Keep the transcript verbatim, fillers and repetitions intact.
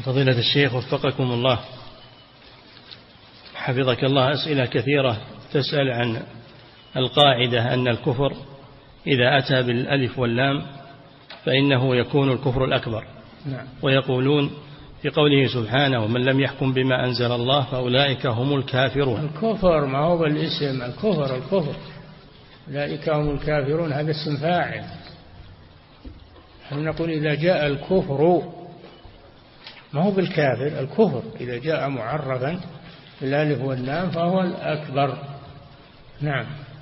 فضيلة الشيخ وفقكم الله، حفظك الله، أسئلة كثيرة تسأل عن القاعدة أن الكفر إذا أتى بالألف واللام فإنه يكون الكفر الأكبر. نعم. ويقولون في قوله سبحانه ومن لم يحكم بما أنزل الله فأولئك هم الكافرون. الكفر ما هو بالاسم، الكفر الكفر أولئك هم الكافرون هذا اسم فاعل. نقول إذا جاء الكفر ما هو بالكافر، الكفر إذا جاء معرفا بالالف واللام فهو الأكبر. نعم.